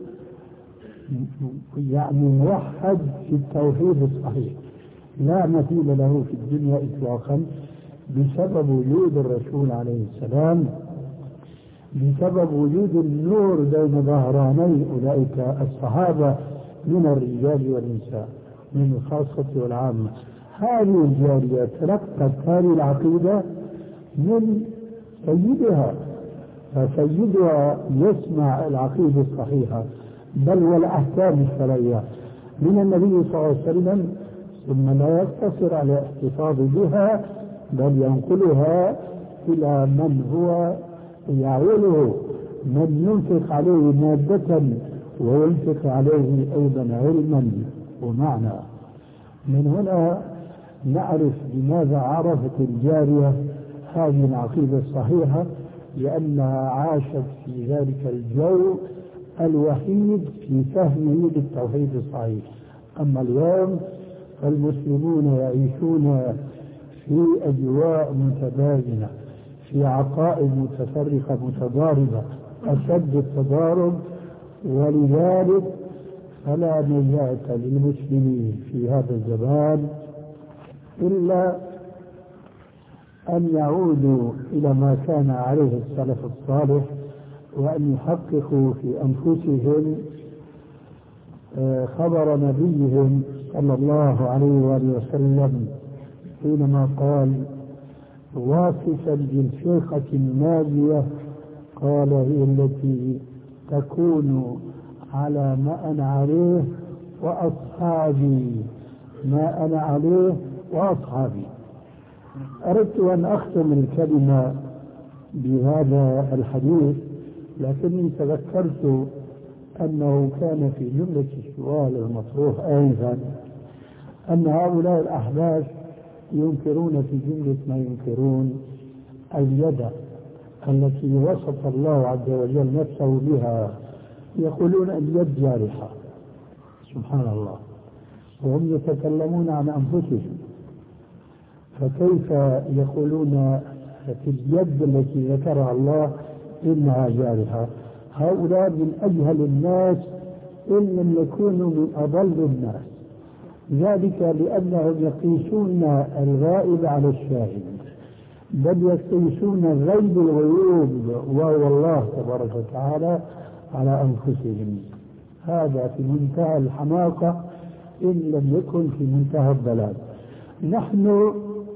يعني موحد في التوحيد الصحيح لا مثيل له في الدنيا إطلاقا، بسبب وجود الرسول عليه السلام، بسبب وجود النور بين ظهراني أولئك الصحابة من الرجال والنساء من الخاصة والعامة. هذه الجارية تلقت هذه العقيدة من سيدها، فسيدها يسمع العقيدة الصحيحة بل والأحكام الشرعية من النبي صلى الله عليه وسلم، ثم لا يقتصر على الاحتفاظ بها بل ينقلها إلى من هو يعوله، من ينفق عليه مادة وينفق عليه أيضا علما ومعنى. من هنا نعرف لماذا عرفت الجارية هذه العقيدة الصحيحة، لأنها عاشت في ذلك الجو الوحيد في فهمه للتوحيد الصحيح. أما اليوم فالمسلمون يعيشون في أجواء متباينة، في عقائد متفرقة متضاربة أشد التضارب، ولذلك فلا نجاة للمسلمين في هذا الزمان إلا أن يعودوا إلى ما كان عليه السلف الصالح، وأن يحققوا في أنفسهم خبر نبيهم صلى الله عليه وآله وسلم حينما قال واصفا بالفرقة الناجية قال هي التي تكون على ما أنا عليه وأصحابي، ما أنا عليه وأصحابي. أردت أن أختم الكلمة بهذا الحديث، لكني تذكرت أنه كان في جملة السؤال المطروح أيضا أن هؤلاء الأحداث ينكرون في جملة ما ينكرون اليد التي وصف الله عز وجل نفسه بها، يقولون اليد جارحة، سبحان الله، وهم يتكلمون عن أنفسهم، فكيف يقولون في اليد التي ذكرها الله إنها جارحة؟ هؤلاء من أجهل الناس إن لم يكونوا من أضل الناس، ذلك لأنهم يقيسون الغائب على الشاهد، بل يقيسون الغيب الغيوب وهو الله تبارك وتعالى على أنفسهم. هذا في منتهى الحماقة إن لم يكن في منتهى الضلال. نحن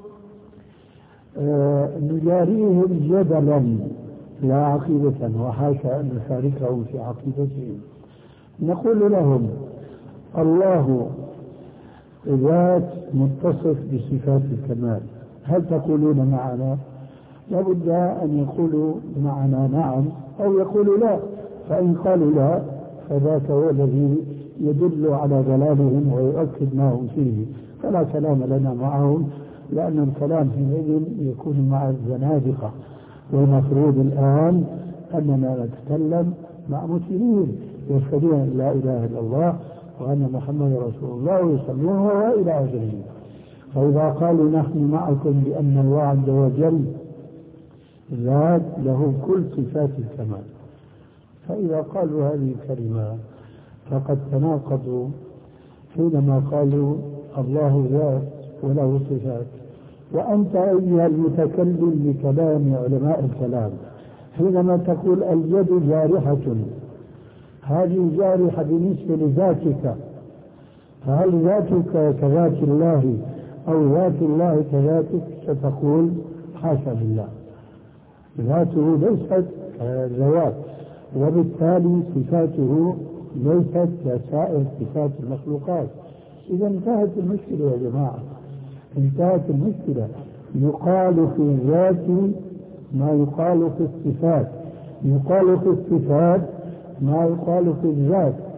آه نجاريهم جدلا لا عقيدة، وحاشا أن نشاركهم في عقيدتهم. نقول لهم الله ذات متصف بصفات الكمال، هل تقولون معنا؟ لابد أن يقولوا معنا نعم أو يقولوا لا، فإن قالوا لا فذاك هو الذي يدل على ضلالهم ويؤكد ما هم فيه، فلا كلام لنا معهم، لأن الكلام حينئذ يكون مع الزنادقة، والمفروض الآن أننا نتكلم مع مسلمين يشهدون أن لا إله إلا الله وأن محمد رسول الله ويصلون وإلى آخره. فإذا قالوا نحن معكم بأن الله عز وجل ذات له كل صفات الكمال، فإذا قالوا هذه الكلمة فقد تناقضوا حينما قالوا الله ذات وله صفات، وأنت أيها المتكلم بكلام علماء الكلام حينما تقول اليد جارحة، هذه جارحة بالنسبة لذاتك، فهل ذاتك كذات الله أو ذات الله كذاتك؟ ستقول حاشا لله، ذاته ليست كذوات، وبالتالي صفاته ليست كسائر صفات المخلوقات. إذا انتهت المشكلة يا جماعة، انتهت المشكلة. يقال في الذات ما يقال في الصفات، يقال في الصفات ما يقال في الذات.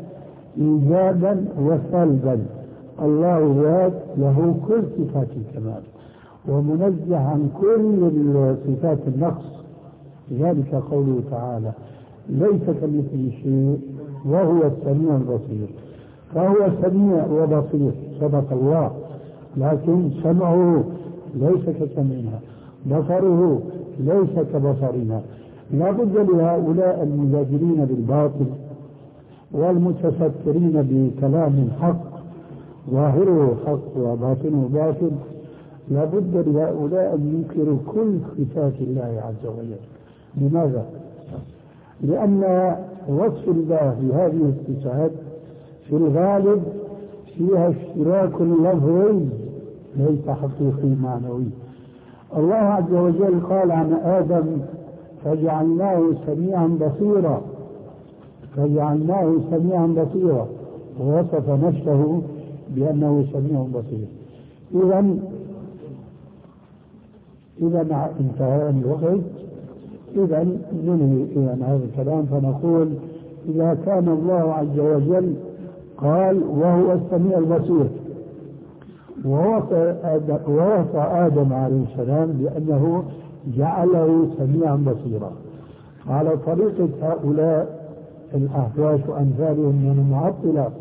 إيجابا وسلبا. الله ذات له كل صفات الكمال ومنزه عن كل صفات النقص. لذلك قوله تعالى ليس كمثله شيء وهو السميع البصير. فهو سميع وبصير صدق الله، لكن سمعه ليس كسمعنا، بصره ليس كبصرنا. لا بد لهؤلاء المجادلين بالباطل والمتفكرين بكلام حق ظاهره حق وباطنه باطل، لا بد لهؤلاء أن ينكروا كل صفات الله عز وجل. لماذا؟ لأن وصف الله بهذه الصفات في الغالب فيها اشتراك لفظي ليس حقيقي معنوي. الله عز وجل قال عن آدم فجعلناه سميعا بصيرا، فجعلناه سميعا بصيرا، ووصف نفسه بأنه سميع بصير. إذا إذا انتهى الوقت، إذا ننهي إذا هذا الكلام فنقول إذا كان الله عز وجل قال وهو السميع البصير ووصى آدم عليه السلام بأنه جعله سميعا بصيرا، على طريقة هؤلاء الأحواش وأمثالهم من المعطلة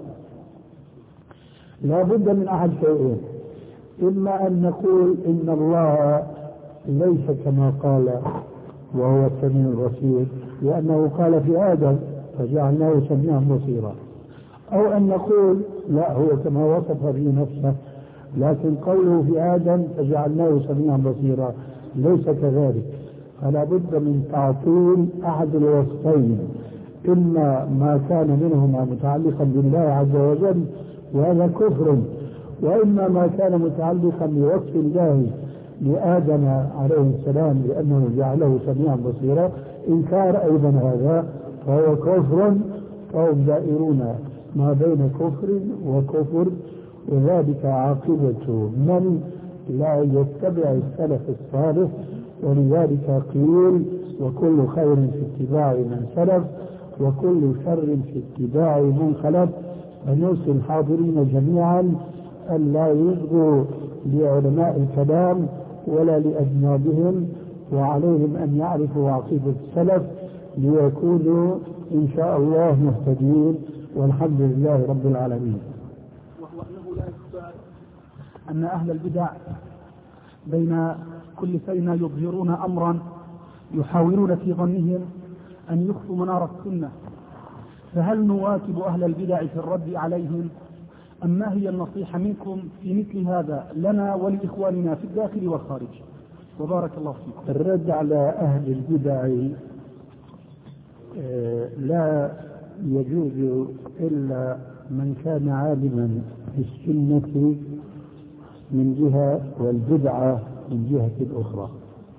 لا بد من أحد شيئين: إما أن نقول إن الله ليس كما قال وهو السميع البصير لأنه قال في آدم فجعلناه سميعا بصيرا، أو أن نقول لا هو كما وصف به نفسه لكن قوله في آدم فجعلناه سميعا بصيرا ليس كذلك. فلا بد من تعطيل أحد الوصفين، إما ما كان منهما متعلقا بالله عز وجل وهذا كفر، وإما ما كان متعلقا بوصف الله لآدم عليه السلام لأنه جعله سميعا بصيرا إنكار أيضا هذا فهو كفر. فهم دائرون ما بين كفر وكفر، وذلك عاقبة من لا يتبع السلف الصالح. ولذلك قيل وكل خير في اتباع من سلف وكل شر في اتباع من خلف. فنوصي الحاضرين جميعا أن لا يصغوا لعلماء الكلام ولا لأجنابهم، وعليهم أن يعرفوا عقيدة السلف ليكونوا إن شاء الله مهتدين، والحمد لله رب العالمين.
وهو أنه لا يخفى أن أهل البدع بين كل سنة يظهرون أمرا يحاولون في ظنهم أن يخفوا منار السنة، فهل نواكب أهل البدع في الرد عليهم أم ما هي النصيحة منكم في مثل هذا لنا ولإخواننا في الداخل والخارج؟ وبارك الله فيكم.
الرد على أهل البدع لا يجوز إلا من كان عالما بالسنة من جهة والبدعة من جهة أخرى.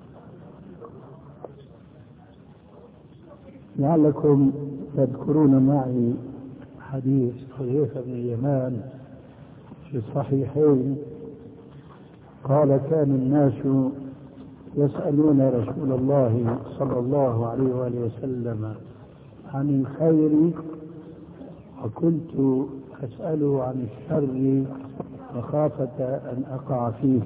لعلكم تذكرون معي حديث حذيفة بن اليمان في الصحيحين قال كان الناس يسألون رسول الله صلى الله عليه وآله وسلم عن الخير وكنت أسأله عن الشر مخافة أن أقع فيه.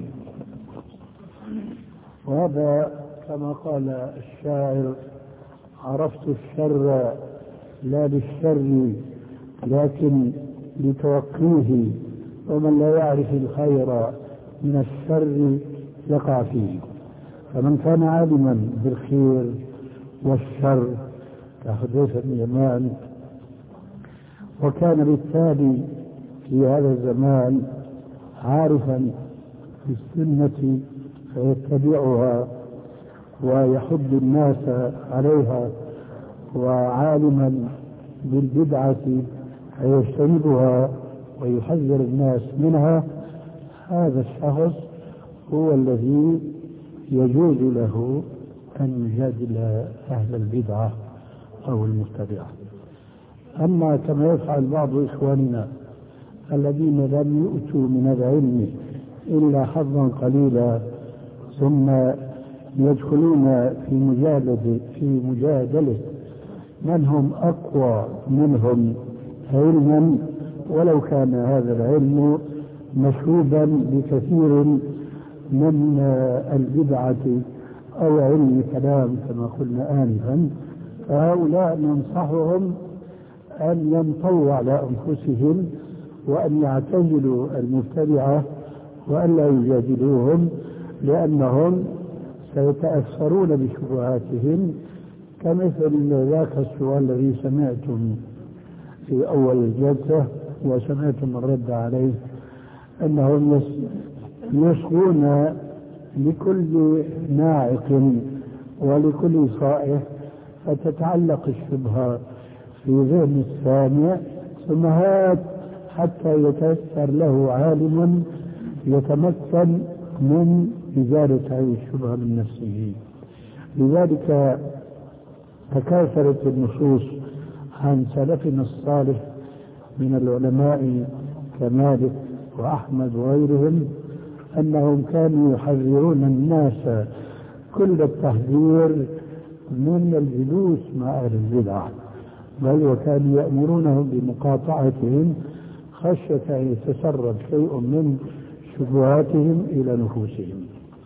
وهذا كما قال الشاعر عرفت الشر لا للشر لكن لتوقيه، ومن لا يعرف الخير من الشر يقع فيه. فمن كان عالما بالخير والشر كحذيفة بن اليمان وكان بالتالي في هذا الزمان عارفا بالسنة فيتبعها ويحض الناس عليها، وعالما بالبدعة فيجتنبها ويحذر الناس منها، هذا الشخص هو الذي يجوز له أن يجادل أهل البدعة أو المبتدعة. أما كما يفعل بعض إخواننا الذين لم يؤتوا من العلم إلا حظا قليلا ثم يدخلون في مجادلة في مجادلة من هم أقوى منهم علما، ولو كان هذا العلم مشوبا بكثير من البدعة أو علم الكلام كما قلنا آنفا. فهؤلاء ننصحهم أن ينطووا على أنفسهم وأن يعتزلوا المبتدعة وأن لا يجادلوهم، لأنهم سيتأثرون بشبهاتهم، كمثل ذاك السؤال الذي سمعتم في أول الجلسة وسمعتم الرد عليه، أنهم يصغون لكل ناعق ولكل صائح، فتتعلق الشبهة في ذهن السامع، ثم هات حتى يتيسر له عالم يتمكن من إزالة هذه الشبهة من نفسه. لذلك تكاثرت النصوص عن سلفنا الصالح من العلماء كمالك وأحمد وغيرهم أنهم كانوا يحذرون الناس كل التحذير من الجلوس مع أهل البدع، بل وكانوا يأمرونهم بمقاطعتهم خشية أن يتسرب شيء من شبهاتهم إلى نفوسهم.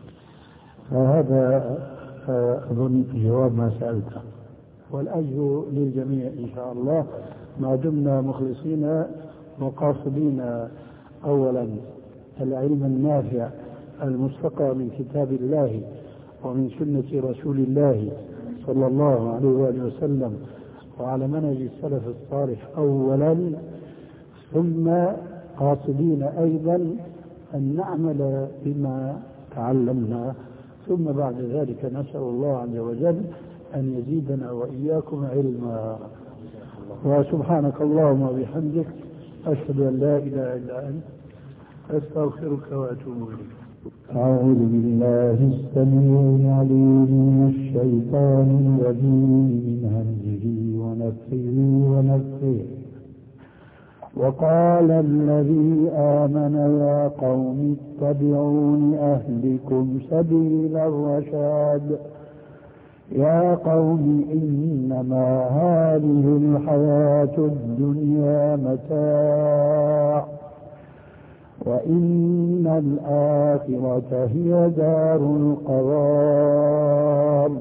فهذا أظن جواب ما سألته، والأجر للجميع إن شاء الله ما دمنا مخلصين وقاصدين أولا العلم النافع المستقى من كتاب الله ومن سنة رسول الله صلى الله عليه وآله وسلم وعلى منهج السلف الصالح أولا، ثم قاصدين أيضا أن نعمل بما تعلمنا، ثم بعد ذلك نسأل الله عز وجل أن يزيدنا وإياكم علما. وسبحانك اللهم وبحمدك أشهد أن لا إله إلا أنت أستغفرك وأتوب إليك.
أعوذ بالله السميع العليم من الشيطان الرجيم من همزه ونفخه ونفخه. وقال الذي آمن يا قوم اتبعون أهدكم سبيل الرشاد. يا قوم إنما هذه الحياة الدنيا متاع وإن الآخرة هي دار القرار.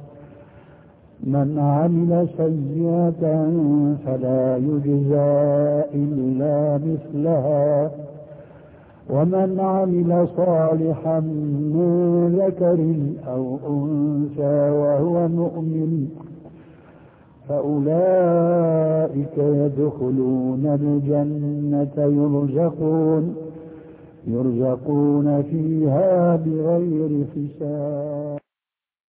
من عمل سيئة فلا يجزى إلا مثلها ومن عمل صالحا من ذكر أو أنثى وهو مؤمن فأولئك يدخلون الجنة يرزقون يرزقون فيها بغير حساب.